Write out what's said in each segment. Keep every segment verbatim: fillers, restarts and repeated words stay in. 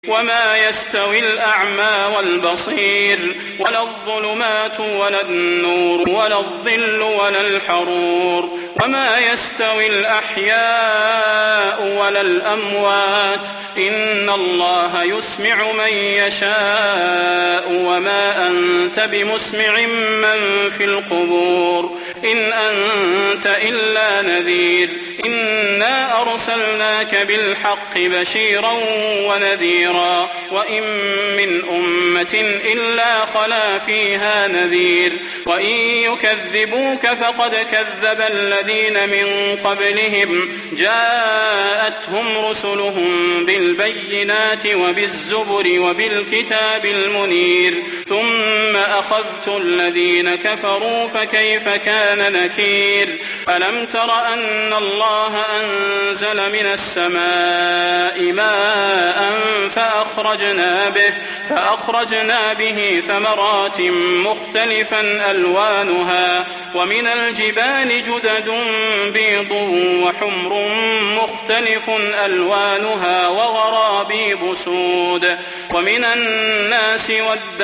وما يستوي الأعمى والبصير ولا الظلمات ولا النور ولا الظل ولا الحرور وما يستوي الأحياء ولا الأموات إن الله يسمع من يشاء وما أنت بمسمع من في القبور إن أنت إلا نذير إنا أرسلناك بالحق بشيرا ونذيرا وإن من أمة إلا خلا فيها نذير وإن يكذبوك فقد كذب الذين من قبلهم جاءتهم رسلهم بالبينات وبالزبر وبالكتاب المنير ثم أخذت الذين كفروا فكيف كان نكير ألم تر أن الله أنزل من السماء ماء فأخرجنا به, فأخرجنا به ثمرات مختلفا ألوانها ومن الجبال جدد بيض وحمر مختلف ألوانها وغرابيب سود ومن الناس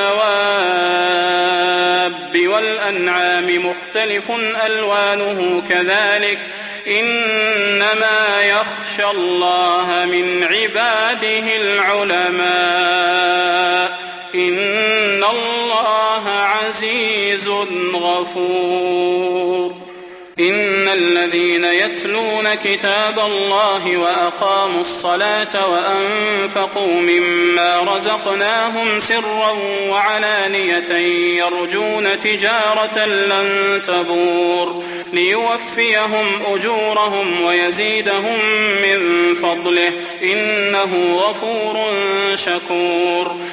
والدواب والأنعام مختلف ألوانه كذلك إنما يخشى الله من عباده العلماء إن الله عزيز غفور إن الذين يتلون كتاب الله وأقاموا الصلاة وأنفقوا مما رزقناهم سرا وعلانية يرجون تجارة لن تبور ليوفيهم أجورهم ويزيدهم من فضله إنه غفور شكور